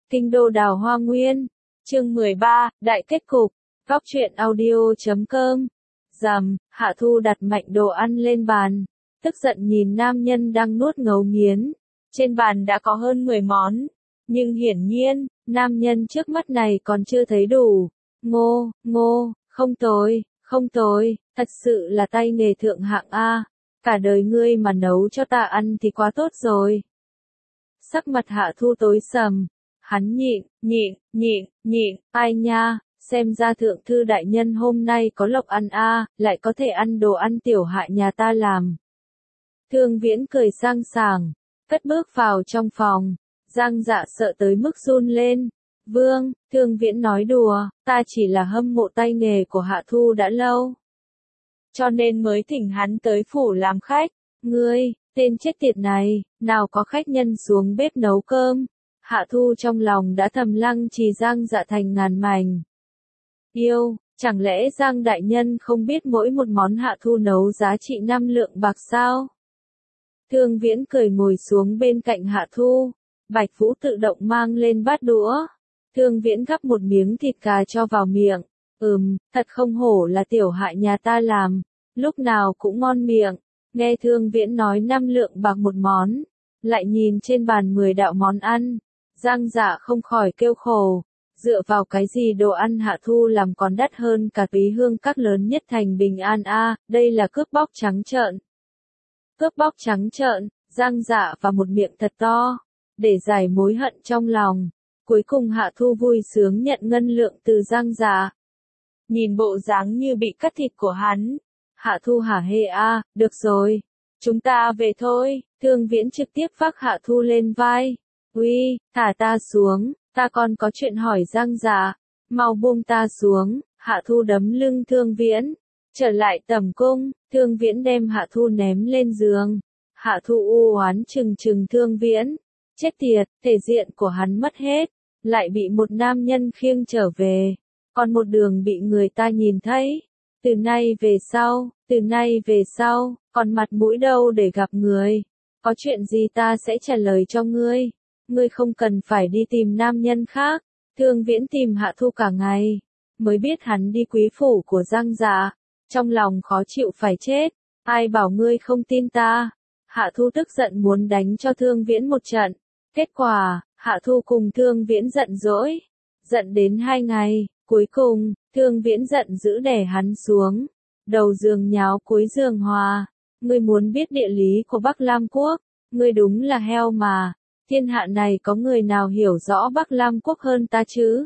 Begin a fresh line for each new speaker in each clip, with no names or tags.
Kinh đô đào hoa nguyên. Chương 13, đại kết cục. Góc truyện audio.com. Rầm, Hạ Thu đặt mạnh đồ ăn lên bàn, tức giận nhìn nam nhân đang nuốt ngấu nghiến. Trên bàn đã có hơn 10 món, nhưng hiển nhiên, nam nhân trước mắt này còn chưa thấy đủ. Ngô, không tồi, thật sự là tay nghề thượng hạng A. Cả đời ngươi mà nấu cho ta ăn thì quá tốt rồi. Sắc mặt Hạ Thu tối sầm, hắn nhịn, ai nha, xem ra thượng thư đại nhân hôm nay có lộc ăn A, lại có thể ăn đồ ăn tiểu hại nhà ta làm. Thương Viễn cười sang sảng, cất bước vào trong phòng, Giang Dạ sợ tới mức run lên. Vương, Thương Viễn nói đùa, ta chỉ là hâm mộ tay nghề của Hạ Thu đã lâu, cho nên mới thỉnh hắn tới phủ làm khách. Ngươi, tên chết tiệt này, nào có khách nhân xuống bếp nấu cơm. Hạ Thu trong lòng đã thầm lăng trì Giang Dạ thành ngàn mảnh. Chẳng lẽ Giang đại nhân không biết mỗi một món Hạ Thu nấu giá trị 5 lượng bạc sao? Thương Viễn cười ngồi xuống bên cạnh Hạ Thu, Bạch Vũ tự động mang lên bát đũa. Thương Viễn gắp một miếng thịt gà cho vào miệng. Thật không hổ là tiểu hại nhà ta làm, lúc nào cũng ngon miệng. Nghe Thương Viễn nói 5 lượng bạc một món, lại nhìn trên bàn 10 đạo món ăn, Giang Dạ không khỏi kêu khổ. Dựa vào cái gì đồ ăn Hạ Thu làm còn đắt hơn cả túy hương các lớn nhất thành Bình An A, đây là cướp bóc trắng trợn. Cướp bóc trắng trợn, Giang Dạ và một miệng thật to, để giải mối hận trong lòng. Cuối cùng Hạ Thu vui sướng nhận ngân lượng từ Giang Dạ. Nhìn bộ dáng như bị cắt thịt của hắn, Hạ Thu hả hê a, được rồi, chúng ta về thôi. Thương Viễn trực tiếp vác Hạ Thu lên vai. Uy, thả ta xuống, ta còn có chuyện hỏi Giang Dạ, mau buông ta xuống. Hạ Thu đấm lưng Thương Viễn, trở lại tẩm cung. Thương Viễn đem Hạ Thu ném lên giường. Hạ Thu u oán trừng Thương Viễn, chết tiệt, thể diện của hắn mất hết, lại bị một nam nhân khiêng trở về, còn một đường bị người ta nhìn thấy. Từ nay về sau, còn mặt mũi đâu để gặp người? Có chuyện gì ta sẽ trả lời cho ngươi. Ngươi không cần phải đi tìm nam nhân khác. Thương Viễn tìm Hạ Thu cả ngày, mới biết hắn đi quý phủ của Giang Dạ, trong lòng khó chịu phải chết. Ai bảo ngươi không tin ta? Hạ Thu tức giận muốn đánh cho Thương Viễn một trận. Kết quả, Hạ Thu cùng Thương Viễn giận dỗi, giận đến 2 ngày, cuối cùng, Thương Viễn giận dữ đè hắn xuống, đầu giường nháo cuối giường hòa. Ngươi muốn biết địa lý của Bắc Lam Quốc, ngươi đúng là heo mà, thiên hạ này có người nào hiểu rõ Bắc Lam Quốc hơn ta chứ?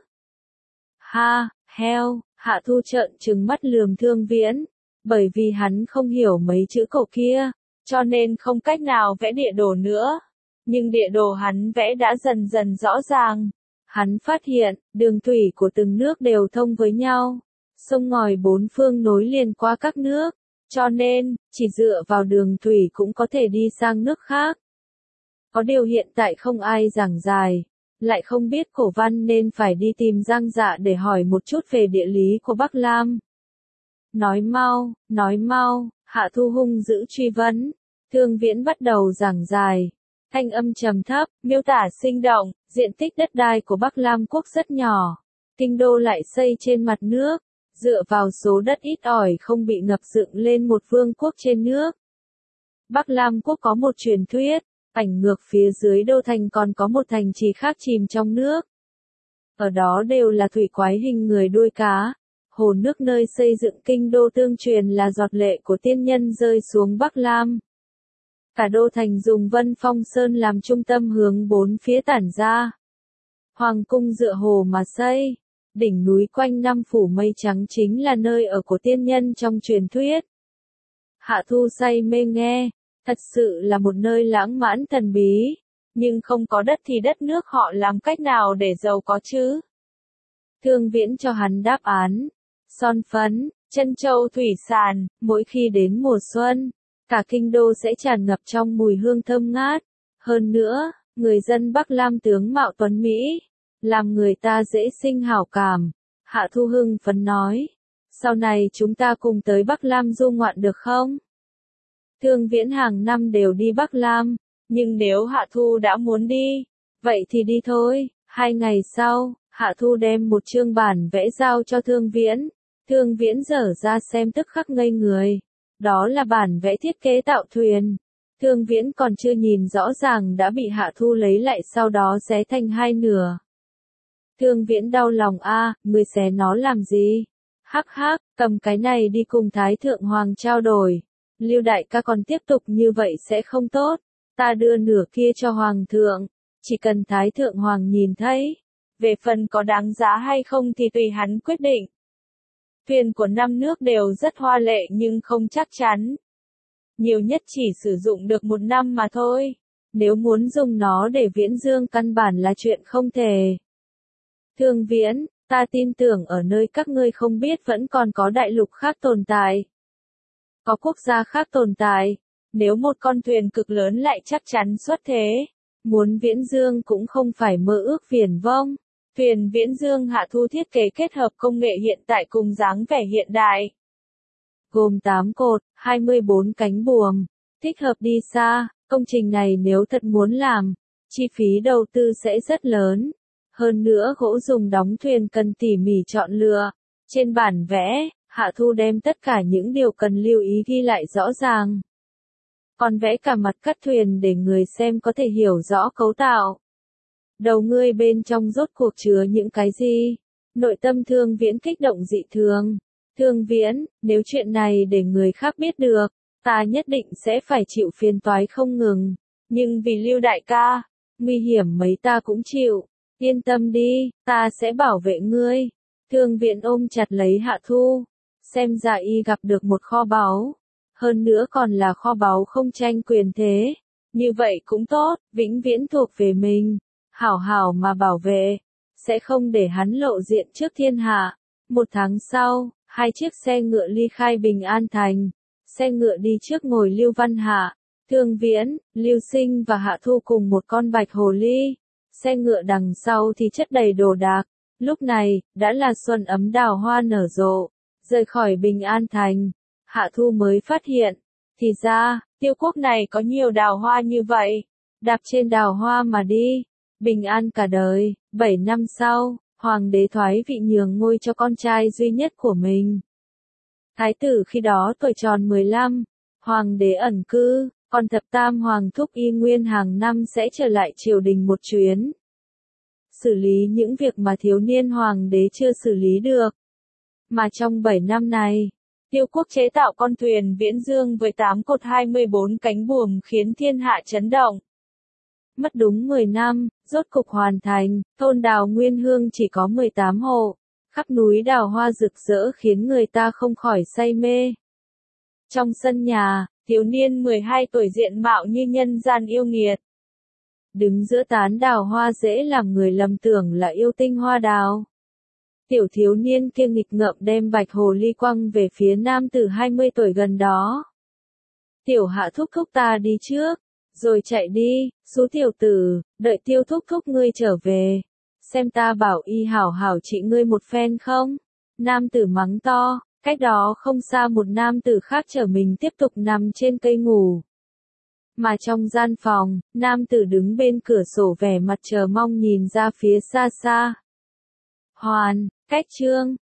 Ha, heo, Hạ Thu trợn trừng mắt lườm Thương Viễn, bởi vì hắn không hiểu mấy chữ cổ kia, cho nên không cách nào vẽ địa đồ nữa. Nhưng địa đồ hắn vẽ đã dần dần rõ ràng. Hắn phát hiện, đường thủy của từng nước đều thông với nhau. Sông ngòi bốn phương nối liền qua các nước. Cho nên, chỉ dựa vào đường thủy cũng có thể đi sang nước khác. Có điều hiện tại không ai giảng giải, lại không biết cổ văn nên phải đi tìm Giang Dạ để hỏi một chút về địa lý của Bắc Lam. Nói mau, Hạ Thu hung dữ truy vấn. Thương Viễn bắt đầu giảng giải. Thanh âm trầm thấp, miêu tả sinh động, diện tích đất đai của Bắc Lam Quốc rất nhỏ. Kinh đô lại xây trên mặt nước, dựa vào số đất ít ỏi không bị ngập dựng lên một vương quốc trên nước. Bắc Lam Quốc có một truyền thuyết, ảnh ngược phía dưới đô thành còn có một thành trì khác chìm trong nước. Ở đó đều là thủy quái hình người đuôi cá. Hồ nước nơi xây dựng kinh đô tương truyền là giọt lệ của tiên nhân rơi xuống Bắc Lam. Cả đô thành dùng Vân Phong Sơn làm trung tâm hướng bốn phía tản ra. Hoàng cung dựa hồ mà xây, đỉnh núi quanh năm phủ mây trắng chính là nơi ở của tiên nhân trong truyền thuyết. Hạ Thu say mê nghe, thật sự là một nơi lãng mạn thần bí, nhưng không có đất thì đất nước họ làm cách nào để giàu có chứ? Thương Viễn cho hắn đáp án. Son phấn, trân châu thủy sản, mỗi khi đến mùa xuân, cả kinh đô sẽ tràn ngập trong mùi hương thơm ngát. Hơn nữa, người dân Bắc Lam tướng mạo tuấn Mỹ, làm người ta dễ sinh hảo cảm. Hạ Thu hưng phấn nói, sau này chúng ta cùng tới Bắc Lam du ngoạn được không? Thương Viễn hàng năm đều đi Bắc Lam, nhưng nếu Hạ Thu đã muốn đi, vậy thì đi thôi. 2 ngày sau, Hạ Thu đem một chương bản vẽ giao cho Thương Viễn. Thương Viễn dở ra xem tức khắc ngây người. Đó là bản vẽ thiết kế tạo thuyền. Thương Viễn còn chưa nhìn rõ ràng đã bị Hạ Thu lấy lại sau đó xé thành 2 nửa. Thương Viễn đau lòng người xé nó làm gì? Hắc hắc, cầm cái này đi cùng Thái Thượng Hoàng trao đổi. Lưu đại ca còn tiếp tục như vậy sẽ không tốt. Ta đưa nửa kia cho Hoàng thượng. Chỉ cần Thái Thượng Hoàng nhìn thấy. Về phần có đáng giá hay không thì tùy hắn quyết định. Thuyền của 5 nước đều rất hoa lệ nhưng không chắc chắn. Nhiều nhất chỉ sử dụng được 1 năm mà thôi. Nếu muốn dùng nó để viễn dương căn bản là chuyện không thể. Thương Viễn, ta tin tưởng ở nơi các ngươi không biết vẫn còn có đại lục khác tồn tại. Có quốc gia khác tồn tại. Nếu một con thuyền cực lớn lại chắc chắn xuất thế. Muốn viễn dương cũng không phải mơ ước viển vông. Thuyền viễn dương Hạ Thu thiết kế kết hợp công nghệ hiện tại cùng dáng vẻ hiện đại. Gồm 8 cột, 24 cánh buồm. Thích hợp đi xa, công trình này nếu thật muốn làm, chi phí đầu tư sẽ rất lớn. Hơn nữa gỗ dùng đóng thuyền cần tỉ mỉ chọn lựa. Trên bản vẽ, Hạ Thu đem tất cả những điều cần lưu ý ghi lại rõ ràng. Còn vẽ cả mặt cắt thuyền để người xem có thể hiểu rõ cấu tạo. Đầu ngươi bên trong rốt cuộc chứa những cái gì? Nội tâm Thương Viễn kích động dị thường. Thương Viễn, nếu chuyện này để người khác biết được, ta nhất định sẽ phải chịu phiền toái không ngừng. Nhưng vì Lưu đại ca, nguy hiểm mấy ta cũng chịu. Yên tâm đi, ta sẽ bảo vệ ngươi. Thương Viễn ôm chặt lấy Hạ Thu. Xem ra y gặp được một kho báu. Hơn nữa còn là kho báu không tranh quyền thế. Như vậy cũng tốt, vĩnh viễn thuộc về mình. Hảo hảo mà bảo vệ. Sẽ không để hắn lộ diện trước thiên hạ. 1 tháng sau, 2 chiếc xe ngựa ly khai Bình An Thành. Xe ngựa đi trước ngồi Lưu Văn Hạ, Thương Viễn, Lưu Sinh và Hạ Thu cùng một con bạch hồ ly. Xe ngựa đằng sau thì chất đầy đồ đạc. Lúc này, đã là xuân ấm đào hoa nở rộ. Rời khỏi Bình An Thành, Hạ Thu mới phát hiện. Thì ra, Tiêu quốc này có nhiều đào hoa như vậy. Đạp trên đào hoa mà đi. Bình an cả đời. 7 năm sau, Hoàng đế thoái vị nhường ngôi cho con trai duy nhất của mình. Thái tử khi đó tuổi tròn 15. Hoàng đế ẩn cư, còn thập tam hoàng thúc Y Nguyên hàng năm sẽ trở lại triều đình một chuyến. Xử lý những việc mà thiếu niên hoàng đế chưa xử lý được. Mà trong 7 năm này, Tiêu quốc chế tạo con thuyền viễn dương với 8 cột 24 cánh buồm khiến thiên hạ chấn động. Mất đúng 10 năm, rốt cục hoàn thành, thôn đào Nguyên Hương chỉ có 18 hộ. Khắp núi đào hoa rực rỡ khiến người ta không khỏi say mê. Trong sân nhà, thiếu niên 12 tuổi diện mạo như nhân gian yêu nghiệt. Đứng giữa tán đào hoa dễ làm người lầm tưởng là yêu tinh hoa đào. Tiểu thiếu niên kia nghịch ngợm đem bạch hồ ly quăng về phía nam tử 20 tuổi gần đó. Tiểu Hạ thúc thúc ta đi trước, rồi chạy đi, số tiểu tử, đợi Tiêu thúc thúc ngươi trở về. Xem ta bảo y hảo hảo trị ngươi một phen không? Nam tử mắng to, cách đó không xa một nam tử khác chở mình tiếp tục nằm trên cây ngủ. Mà trong gian phòng, nam tử đứng bên cửa sổ vẻ mặt chờ mong nhìn ra phía xa xa. Hoàn, cách chương.